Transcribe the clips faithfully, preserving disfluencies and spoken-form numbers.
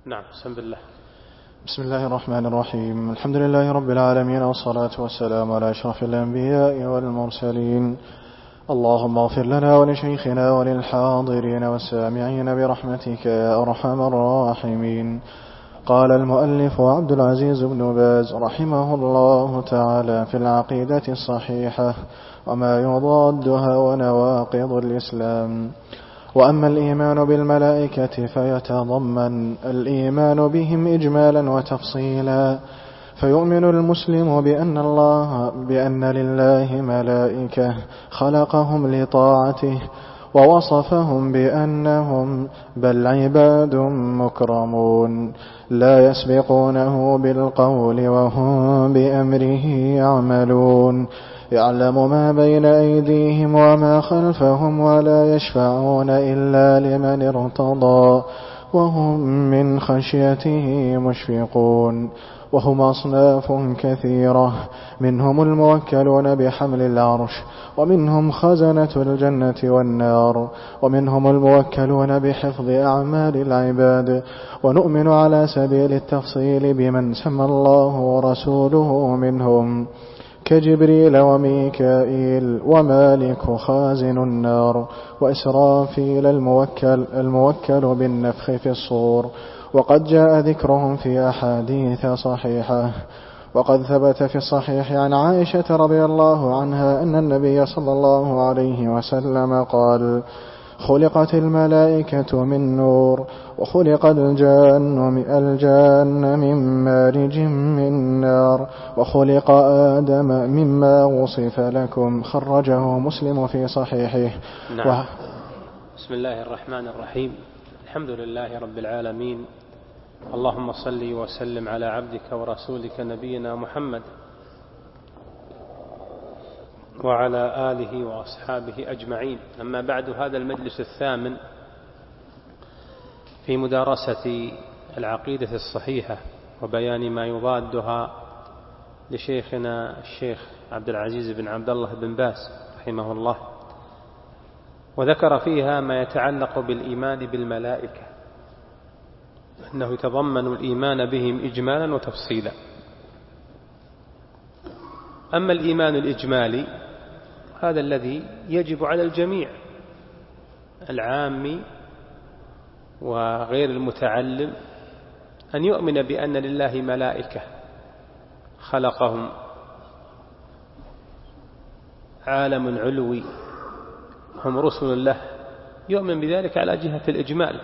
نعم. بسم الله. بسم الله الرحمن الرحيم. الحمد لله رب العالمين، والصلاة والسلام على أشرف الأنبياء والمرسلين. اللهم اغفر لنا ولشيخنا وللحاضرين والسامعين برحمتك يا أرحم الراحمين. قال المؤلف عبد العزيز بن باز رحمه الله تعالى في العقيدة الصحيحة وما يضادها ونواقض الإسلام: وأما الإيمان بالملائكة فيتضمن الإيمان بهم إجمالا وتفصيلا، فيؤمن المسلم بأن الله بأن لله ملائكة خلقهم لطاعته، ووصفهم بأنهم بل عباد مكرمون لا يسبقونه بالقول وهم بأمره يعملون، يعلم ما بين أيديهم وما خلفهم ولا يشفعون إلا لمن ارتضى وهم من خشيته مشفقون. وهم أصناف كثيرة، منهم الموكلون بحمل العرش، ومنهم خزنة الجنة والنار، ومنهم الموكلون بحفظ أعمال العباد. ونؤمن على سبيل التفصيل بمن سمى الله ورسوله منهم كجبريل وميكائيل ومالك خازن النار وإسرافيل الموكل, الموكل بالنفخ في الصور، وقد جاء ذكرهم في أحاديث صحيحة. وقد ثبت في الصحيح عن عائشة رضي الله عنها أن النبي صلى الله عليه وسلم قال: خلقت الملائكة من نور، وخلق الجان الجان من مارج من نار، وخلق آدم مما وصف لكم. خرجه مسلم في صحيحه. نعم. و... بسم الله الرحمن الرحيم. الحمد لله رب العالمين، اللهم صل وسلم على عبدك ورسولك نبينا محمد وعلى آله وأصحابه أجمعين. أما بعد، هذا المجلس الثامن في مدارسة العقيدة الصحيحة وبيان ما يضادها لشيخنا الشيخ عبد العزيز بن عبد الله بن باز رحمه الله، وذكر فيها ما يتعلق بالإيمان بالملائكة، أنه يتضمن الإيمان بهم إجمالا وتفصيلا. أما الإيمان الإجمالي هذا الذي يجب على الجميع، العام وغير المتعلم، أن يؤمن بأن لله ملائكة خلقهم، عالم علوي، هم رسل له، يؤمن بذلك على جهة الإجمال.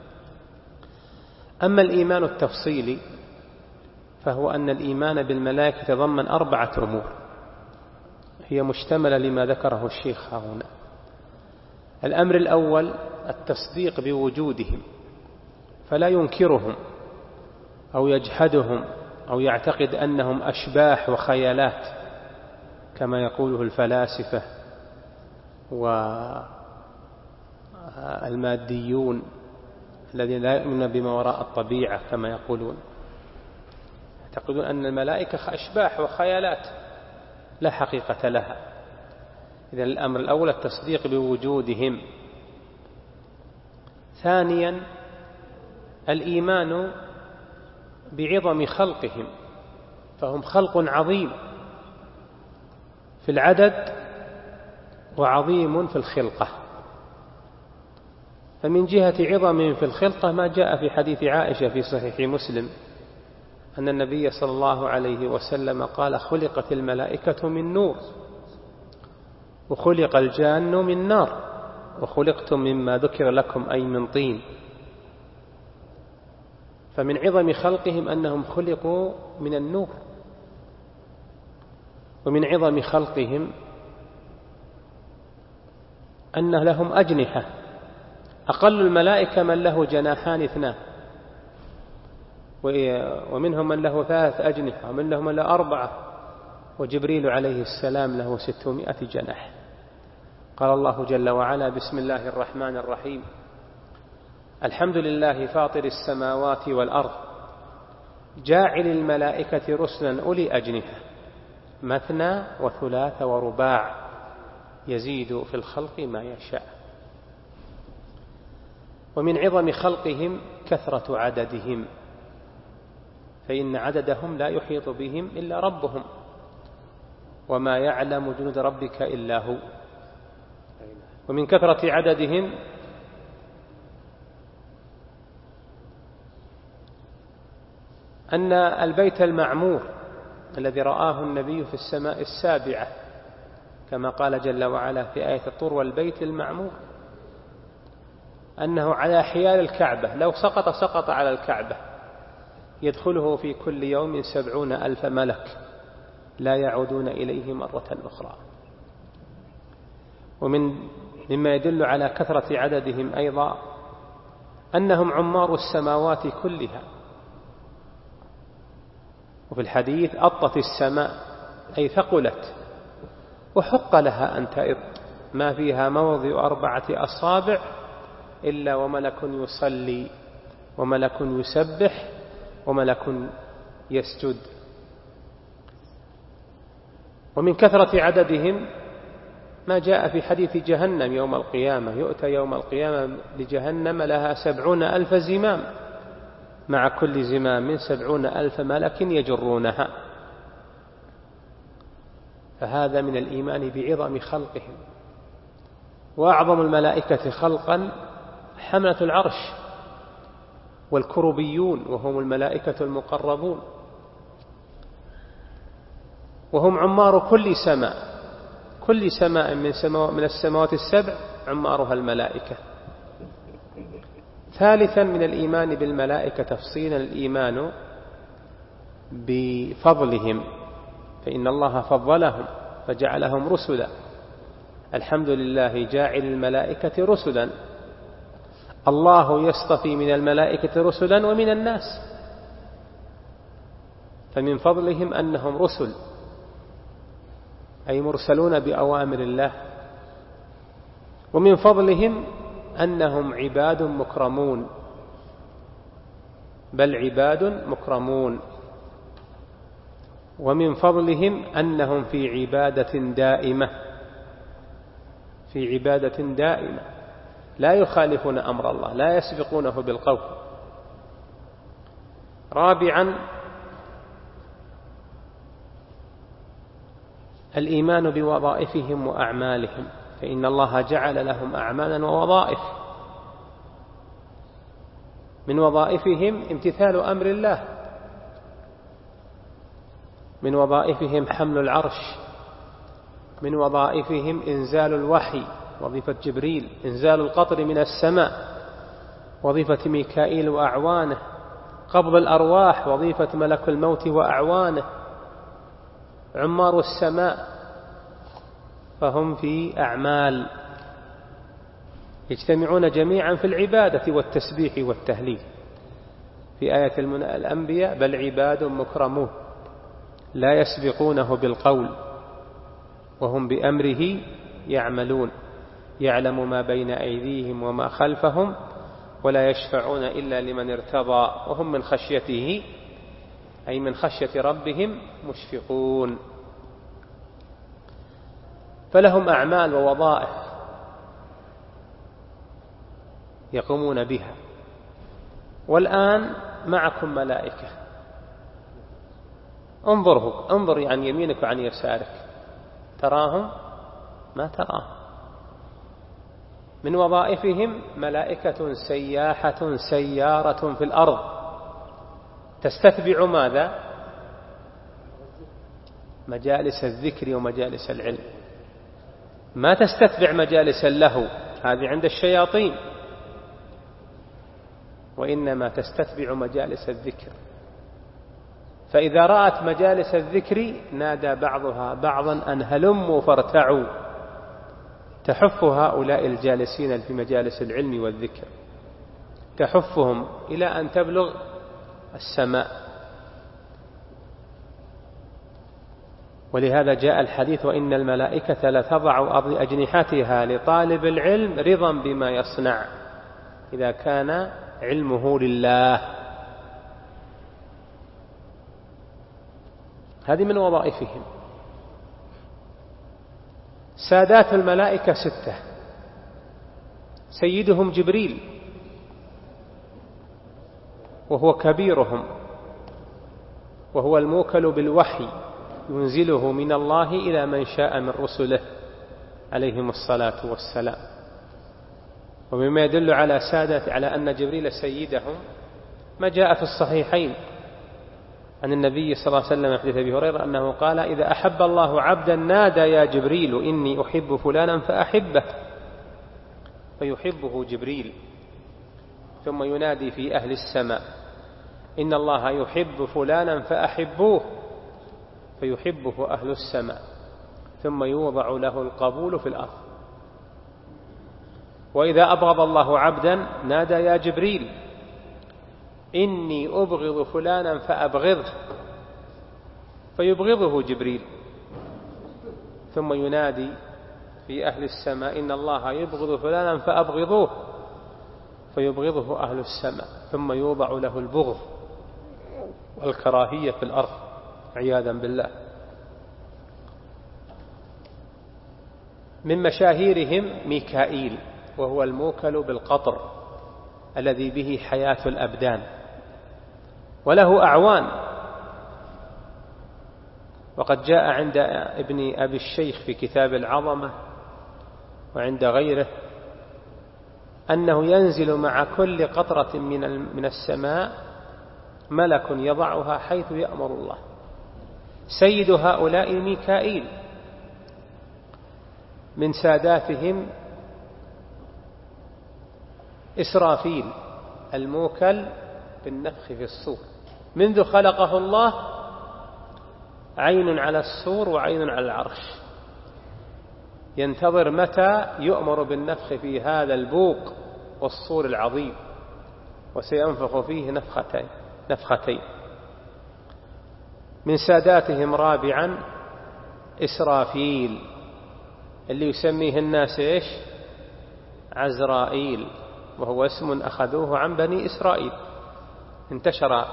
أما الإيمان التفصيلي فهو أن الإيمان بالملائكة يتضمن أربعة أمور هي مشتملة لما ذكره الشيخ هنا. الأمر الأول التصديق بوجودهم، فلا ينكرهم أو يجحدهم أو يعتقد أنهم أشباح وخيالات كما يقوله الفلاسفة والماديون الذين لا يؤمنون بما وراء الطبيعة كما يقولون، يعتقدون أن الملائكة أشباح وخيالات لا حقيقة لها. إذن الأمر الأول التصديق بوجودهم. ثانيا الإيمان بعظم خلقهم، فهم خلق عظيم في العدد وعظيم في الخلقة. فمن جهة عظمهم في الخلقة ما جاء في حديث عائشة في صحيح مسلم أن النبي صلى الله عليه وسلم قال: خلقت الملائكة من نور، وخلق الجان من نار، وخلقتم مما ذكر لكم أي من طين. فمن عظم خلقهم أنهم خلقوا من النور، ومن عظم خلقهم أن لهم أجنحة. أقل الملائكة من له جناحان اثنان، ومنهم من له ثلاث أجنحة، ومنهم من له أربعة، وجبريل عليه السلام له ستمائة جناح. قال الله جل وعلا: بسم الله الرحمن الرحيم، الحمد لله فاطر السماوات والأرض جاعل الملائكة رسلا أولي أجنحة مثنى وثلاث ورباع يزيد في الخلق ما يشاء. ومن عظم خلقهم كثرة عددهم، فإن عددهم لا يحيط بهم إلا ربهم، وما يعلم جنود ربك إلا هو. ومن كثرة عددهم أن البيت المعمور الذي رآه النبي في السماء السابعة، كما قال جل وعلا في آية الطور: والبيت المعمور، أنه على حيال الكعبة، لو سقط سقط على الكعبة، يدخله في كل يوم سبعون ألف ملك لا يعودون إليه مرة أخرى. ومن مما يدل على كثرة عددهم أيضا أنهم عمار السماوات كلها، وفي الحديث: أطت السماء، أي ثقلت، وحق لها أن تئط، ما فيها موضع أربعة أصابع إلا وملك يصلي وملك يسبح وملك يسجد. ومن كثرة عددهم ما جاء في حديث جهنم يوم القيامة: يؤتى يوم القيامة لجهنم لها سبعون ألف زمام، مع كل زمام سبعون ألف ملك يجرونها. فهذا من الإيمان بعظم خلقهم. وأعظم الملائكة خلقا حملة العرش والكربيون، وهم الملائكة المقربون، وهم عمار كل سماء، كل سماء من, سماء من السماوات السبع عمارها الملائكة. ثالثا من الإيمان بالملائكة تفصيلا الإيمان بفضلهم، فإن الله فضلهم فجعلهم رسلا. الحمد لله جاعل الملائكة رسلا، الله يصطفي من الملائكة رسلا ومن الناس، فمن فضلهم أنهم رسل، أي مرسلون بأوامر الله. ومن فضلهم أنهم عباد مكرمون، بل عباد مكرمون. ومن فضلهم أنهم في عبادة دائمة، في عبادة دائمة، لا يخالفون أمر الله، لا يسبقونه بالقول. رابعا الإيمان بوظائفهم وأعمالهم، فإن الله جعل لهم أعمالا ووظائف. من وظائفهم امتثال أمر الله، من وظائفهم حمل العرش، من وظائفهم إنزال الوحي، وظيفة جبريل، إنزال القطر من السماء، وظيفة ميكائيل وأعوانه، قبض الأرواح، وظيفة ملك الموت وأعوانه، عمار السماء، فهم في أعمال يجتمعون جميعا في العبادة والتسبيح والتهليل. في آية الأنبياء: بل عباد مكرمون لا يسبقونه بالقول وهم بأمره يعملون، يعلم ما بين أيديهم وما خلفهم ولا يشفعون إلا لمن ارتضى وهم من خشيته، أي من خشية ربهم، مشفقون. فلهم أعمال ووظائف يقومون بها. والآن معكم ملائكة، انظره انظر عن يمينك وعن يسارك، تراهم؟ ما تراهم. من وظائفهم ملائكة سياحة سيارة في الأرض تستتبع ماذا؟ مجالس الذكر ومجالس العلم، ما تستتبع مجالس اللهو، هذه عند الشياطين، وإنما تستتبع مجالس الذكر. فإذا رأت مجالس الذكر نادى بعضها بعضا أن هلموا فارتعوا، تحف هؤلاء الجالسين في مجالس العلم والذكر، تحفهم إلى أن تبلغ السماء. ولهذا جاء الحديث: وإن الملائكة لتضع أجنحتها لطالب العلم رضا بما يصنع، إذا كان علمه لله. هذه من وظائفهم. سادات الملائكة ستة: سيدهم جبريل، وهو كبيرهم، وهو الموكل بالوحي ينزله من الله إلى من شاء من رسله عليهم الصلاة والسلام. ومما يدل على سادة على أن جبريل سيدهم ما جاء في الصحيحين عن النبي صلى الله عليه وسلم حديث أبي هريرة أنه قال: إذا أحب الله عبدا نادى يا جبريل إني أحب فلانا فأحبه، فيحبه جبريل، ثم ينادي في أهل السماء إن الله يحب فلانا فأحبوه، فيحبه أهل السماء، ثم يوضع له القبول في الأرض. وإذا أبغض الله عبدا نادى يا جبريل إني أبغض فلانا فأبغضه، فيبغضه جبريل، ثم ينادي في أهل السماء إن الله يبغض فلانا فأبغضوه، فيبغضه أهل السماء، ثم يوضع له البغض والكراهية في الأرض عياذا بالله. من مشاهيرهم ميكائيل، وهو الموكل بالقطر الذي به حياة الأبدان، وله أعوان. وقد جاء عند ابن أبي الشيخ في كتاب العظمة وعند غيره أنه ينزل مع كل قطرة من السماء ملك يضعها حيث يأمر الله. سيد هؤلاء ميكائيل. من ساداتهم إسرافيل الموكل بالنفخ في الصور، منذ خلقه الله عين على الصور وعين على العرش، ينتظر متى يؤمر بالنفخ في هذا البوق والصور العظيم، وسينفخ فيه نفختين نفختين. من ساداتهم رابعا إسرافيل اللي يسميه الناس إيش؟ عزرائيل، وهو اسم أخذوه عن بني إسرائيل، انتشر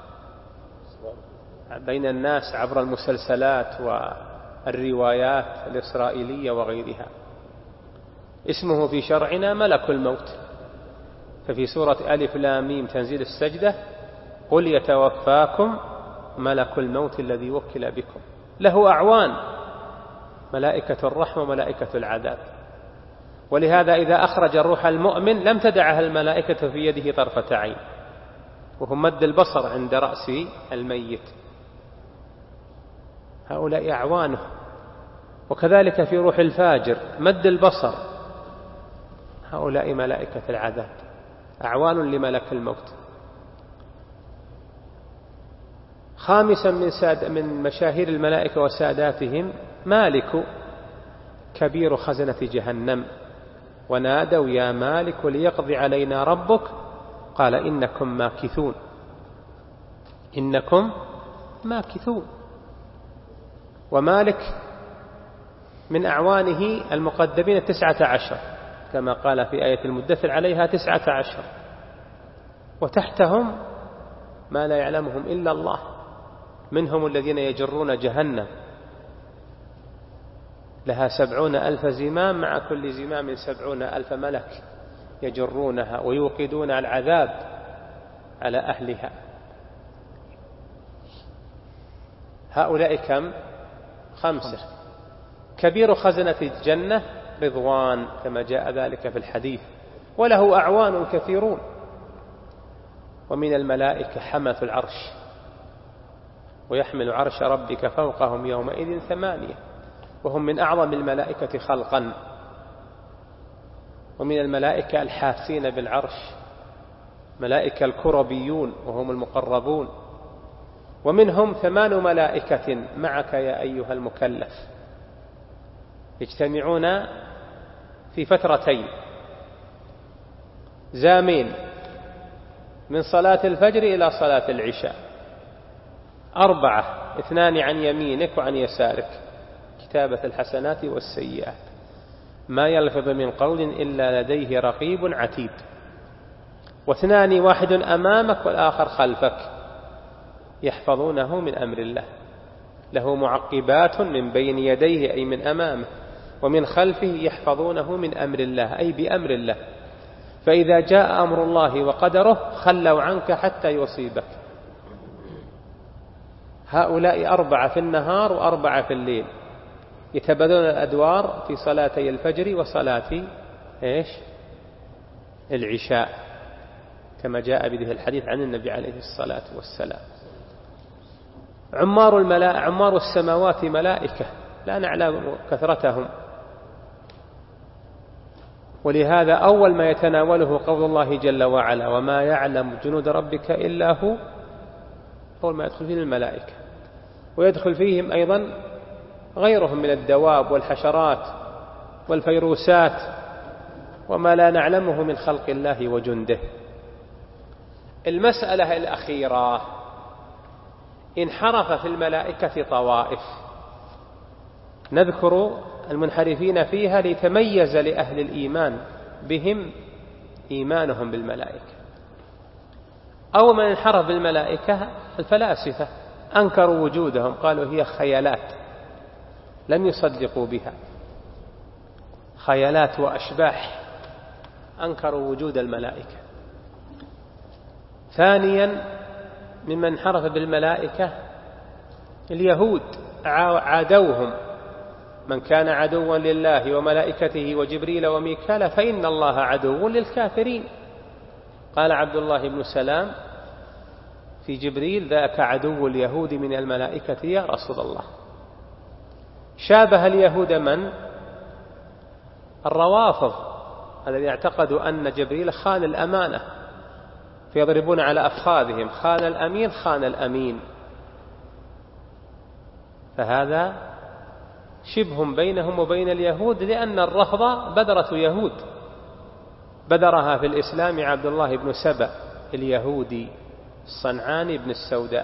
بين الناس عبر المسلسلات والروايات الإسرائيلية وغيرها. اسمه في شرعنا ملك الموت، ففي سورة ألف لام ميم تنزيل السجدة قل يتوفاكم ملك الموت الذي وكل بكم. له أعوان، ملائكة الرحمة وملائكة العذاب. ولهذا إذا أخرج الروح المؤمن لم تدعها الملائكة في يده طرفة عين، وهم مد البصر عند رأس الميت. هؤلاء أعوانه. وكذلك في روح الفاجر مد البصر، هؤلاء ملائكة العذاب، أعوان لملك الموت. خامسا من, ساد من مشاهير الملائكة وساداتهم مالك كبير خزنة جهنم، ونادوا يا مالك ليقضي علينا ربك قال إنكم ماكثون إنكم ماكثون. ومالك من أعوانه المقدمين تسعة عشر، كما قال في آية المدثر عليها تسعة عشر، وتحتهم ما لا يعلمهم إلا الله. منهم الذين يجرون جهنم لها سبعون ألف زمام، مع كل زمام سبعون ألف ملك يجرونها ويوقدون العذاب على أهلها. هؤلاء كم؟ خمسة. كبير خزنة الجنة رضوان، كما جاء ذلك في الحديث، وله أعوان كثيرون. ومن الملائكة حملة العرش، ويحمل عرش ربك فوقهم يومئذ ثمانية، وهم من أعظم الملائكة خلقا. ومن الملائكة الحافين بالعرش ملائكة الكربيون وهم المقربون. ومنهم ثمان ملائكة معك يا أيها المكلف، يجتمعون في فترتين زامين من صلاة الفجر إلى صلاة العشاء. أربعة، اثنان عن يمينك وعن يسارك، كتابة الحسنات والسيئات. ما يلفظ من قول إلا لديه رقيب عتيد. واثنان، واحد أمامك والآخر خلفك، يحفظونه من أمر الله، له معقبات من بين يديه أي من أمامه، ومن خلفه يحفظونه من أمر الله أي بأمر الله. فإذا جاء أمر الله وقدره خلوا عنك حتى يصيبك. هؤلاء أربعة في النهار وأربعة في الليل، يتبادلون الأدوار في صلاتي الفجر وصلاة إيش العشاء، كما جاء به الحديث عن النبي عليه الصلاة والسلام. عمار, الملا... عمار السماوات ملائكة لا نعلم كثرتهم، ولهذا أول ما يتناوله قول الله جل وعلا وما يعلم جنود ربك إلا هو، أول ما يدخل فيه الملائكة، ويدخل فيهم أيضا غيرهم من الدواب والحشرات والفيروسات وما لا نعلمه من خلق الله وجنده. المسألة الأخيرة، انحرف في الملائكة طوائف، نذكر المنحرفين فيها ليتميز لأهل الإيمان بهم إيمانهم بالملائكة. أو من انحرف بالملائكة الفلاسفة، أنكروا وجودهم، قالوا هي خيالات، لم يصدقوا بها، خيالات وأشباح، أنكروا وجود الملائكة. ثانيا ممن انحرف بالملائكة اليهود، عادوهم، من كان عدوا لله وملائكته وجبريل وميكال فإن الله عدو للكافرين. قال عبد الله بن سلام في جبريل ذاك عدو اليهود من الملائكة يا رسول الله. شابه اليهود من؟ الروافض الذين اعتقدوا أن جبريل خان الأمانة، فيضربون على أفخاذهم خان الأمين خان الأمين. فهذا شبه بينهم وبين اليهود، لأن الرفض بذرة يهود، بذرها في الإسلام عبد الله بن سبأ اليهودي الصنعاني بن السوداء.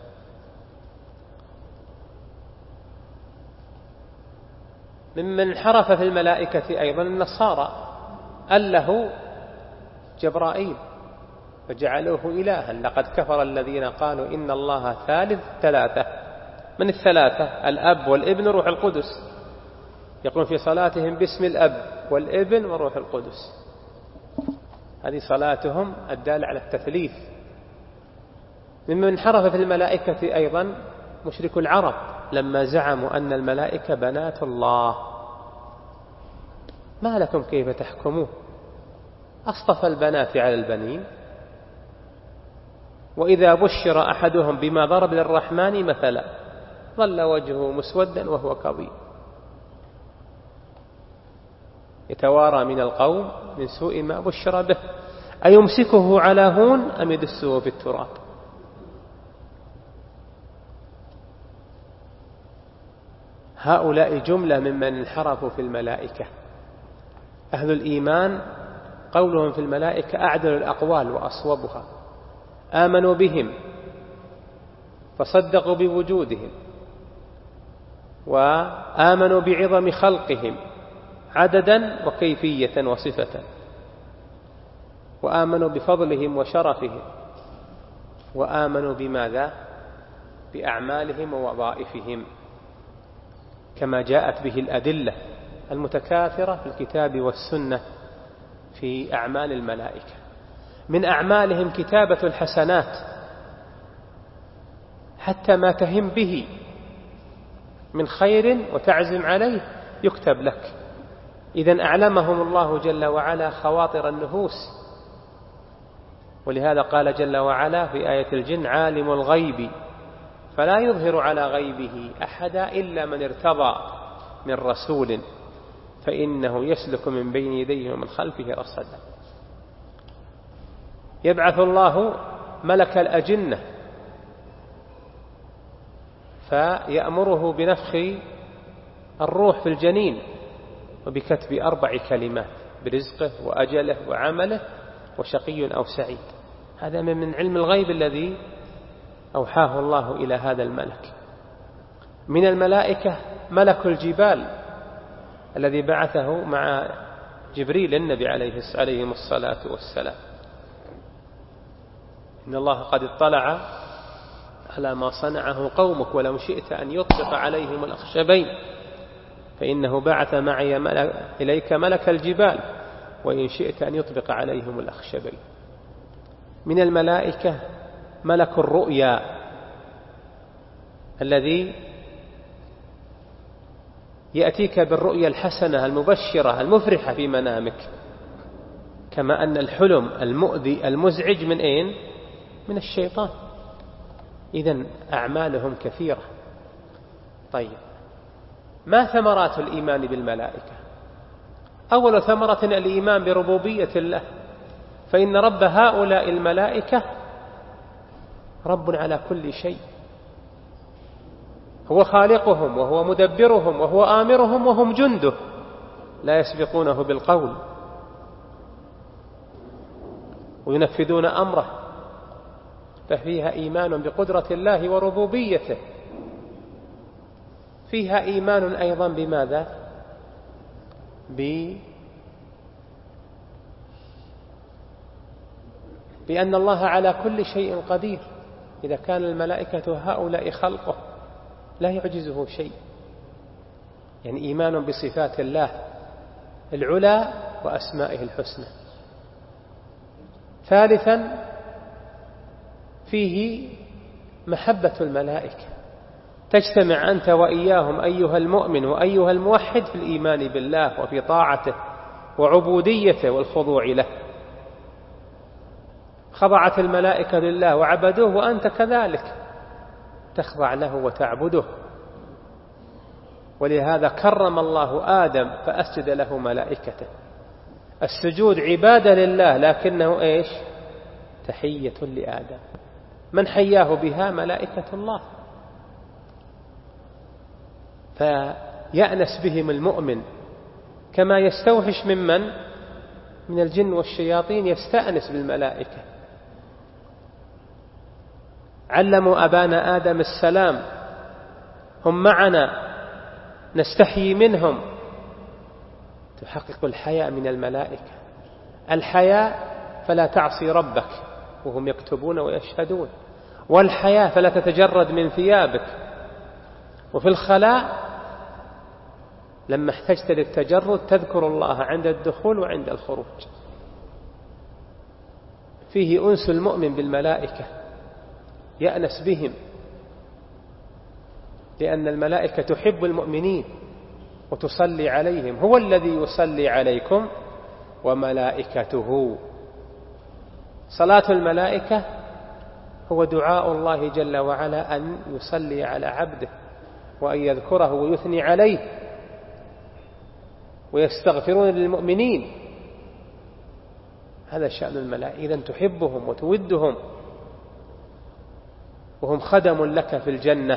ممن انحرف في الملائكة أيضا النصارى، أله جبرائيل فجعلوه إلها. لقد كفر الذين قالوا إن الله ثالث ثلاثة. من الثلاثة؟ الأب والابن وروح القدس، يقولون في صلاتهم باسم الأب والابن وروح القدس، هذه صلاتهم الدالة على التثليث. ممن انحرف في الملائكة أيضا مشرك العرب، لما زعموا أن الملائكة بنات الله. ما لكم كيف تحكمون؟ أصطفى البنات على البنين؟ وإذا بشر أحدهم بما ضرب للرحمن مثلا ظل وجهه مسودا وهو كظيم يتوارى من القوم من سوء ما بشر به أيمسكه على هون أم يدسه في التراب. هؤلاء جملة ممن انحرفوا في الملائكة. أهل الإيمان قولهم في الملائكة أعدل الأقوال وأصوبها، آمنوا بهم فصدقوا بوجودهم، وآمنوا بعظم خلقهم عددا وكيفية وصفة، وآمنوا بفضلهم وشرفهم، وآمنوا بماذا؟ بأعمالهم ووظائفهم، كما جاءت به الأدلة المتكاثرة في الكتاب والسنة في أعمال الملائكة. من أعمالهم كتابة الحسنات، حتى ما تهم به من خير وتعزم عليه يكتب لك. إذن أعلمهم الله جل وعلا خواطر النفوس، ولهذا قال جل وعلا في آية الجن عالم الغيب فلا يظهر على غيبه أحدا إلا من ارتضى من رسول فإنه يسلك من بين يديه ومن خلفه رصدا. يبعث الله ملك الأجنة فيأمره بنفخ الروح في الجنين وبكتب أربع كلمات برزقه وأجله وعمله وشقي أو سعيد. هذا من علم الغيب الذي أوحاه الله إلى هذا الملك. من الملائكة ملك الجبال الذي بعثه مع جبريل النبي عليه الصلاة والسلام. إن الله قد اطلع على ما صنعه قومك ولو شئت أن يطبق عليهم الأخشبين فإنه بعث معي ملك إليك ملك الجبال وإن شئت أن يطبق عليهم الأخشبين. من الملائكة ملك الرؤيا الذي يأتيك بالرؤيا الحسنة المبشرة المفرحة في منامك، كما أن الحلم المؤذي المزعج من أين؟ من الشيطان. إذن أعمالهم كثيرة. طيب، ما ثمرات الإيمان بالملائكة؟ أول ثمرة الإيمان بربوبية الله، فإن رب هؤلاء الملائكة رب على كل شيء، هو خالقهم وهو مدبرهم وهو آمرهم وهم جنده لا يسبقونه بالقول وينفذون أمره، ففيها إيمان بقدرة الله وربوبيته. فيها إيمان أيضا بماذا؟ ب بأن الله على كل شيء قدير. إذا كان الملائكة هؤلاء خلقه لا يعجزه شيء، يعني إيمان بصفات الله العلى وأسمائه الحسنى. ثالثا فيه محبة الملائكة، تجتمع أنت وإياهم أيها المؤمن وأيها الموحد في الإيمان بالله وفي طاعته وعبوديته والخضوع له. خضعت الملائكة لله وعبدوه وأنت كذلك تخضع له وتعبده. ولهذا كرم الله آدم فأسجد له ملائكته. السجود عبادة لله لكنه إيش؟ تحية لآدم. من حياه بها؟ ملائكة الله. فيأنس بهم المؤمن كما يستوحش ممن من الجن والشياطين يستأنس بالملائكة. علموا أبانا آدم السلام هم معنا نستحيي منهم، تحقق الحياء من الملائكة. الحياء فلا تعصي ربك وهم يكتبون ويشهدون، والحياء فلا تتجرد من ثيابك. وفي الخلاء لما احتجت للتجرد تذكر الله عند الدخول وعند الخروج. فيه أنس المؤمن بالملائكة، يأنس بهم، لأن الملائكة تحب المؤمنين وتصلي عليهم. هو الذي يصلي عليكم وملائكته. صلاة الملائكة هو دعاء الله جل وعلا أن يصلي على عبده وأن يذكره ويثني عليه، ويستغفرون للمؤمنين. هذا شأن الملائكة. إذن تحبهم وتودهم، وهم خدم لك في الجنة،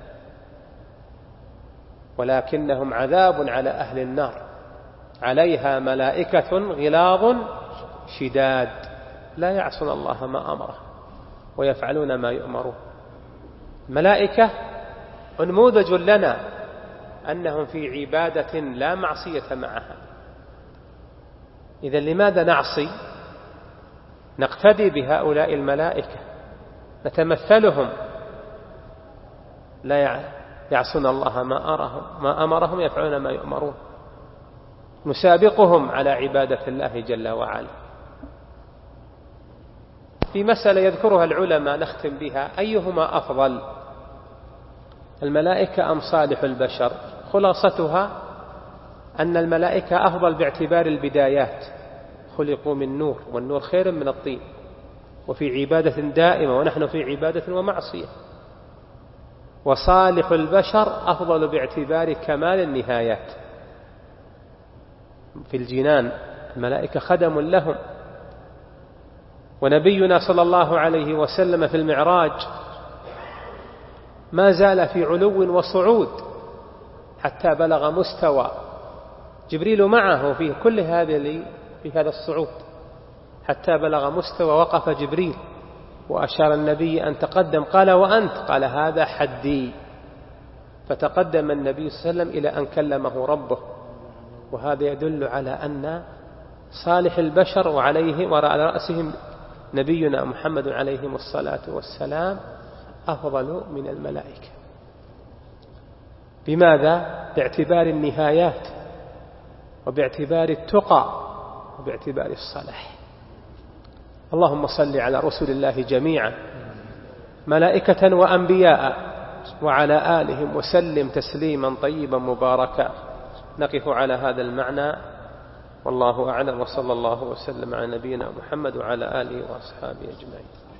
ولكنهم عذاب على أهل النار. عليها ملائكة غلاظ شداد لا يعصون الله ما أمره ويفعلون ما يؤمرون. ملائكة نموذج لنا أنهم في عبادة لا معصية معها. إذا لماذا نعصي؟ نقتدي بهؤلاء الملائكة، نتمثلهم، لا يعصون الله ما أمرهم ما أمرهم يفعلون ما يؤمرون. نسابقهم على عبادة الله جل وعلا. في مسألة يذكرها العلماء نختم بها: أيهما أفضل، الملائكة أم صالح البشر؟ خلاصتها أن الملائكة أفضل باعتبار البدايات، خلقوا من نور، والنور خير من الطين، وفي عبادة دائمة ونحن في عبادة ومعصية. وصالح البشر أفضل باعتبار كمال النهايات. في الجنان الملائكة خدم لهم. ونبينا صلى الله عليه وسلم في المعراج ما زال في علو وصعود حتى بلغ مستوى جبريل معه في كل هذا في هذا الصعود، حتى بلغ مستوى وقف جبريل وأشار النبي أن تقدم، قال: وأنت؟ قال: هذا حدي. فتقدم النبي صلى الله عليه وسلم إلى أن كلمه ربه. وهذا يدل على أن صالح البشر وعليه وعلى رأسهم نبينا محمد عليه الصلاة والسلام أفضل من الملائكة. بماذا؟ باعتبار النهايات، وباعتبار التقى، باعتبار الصلاح. اللهم صل على رسل الله جميعا ملائكة وأنبياء وعلى آلهم وسلم تسليما طيبا مباركا. نقف على هذا المعنى والله أعلم، وصلى الله وسلم على نبينا محمد وعلى آله وأصحابه أجمعين.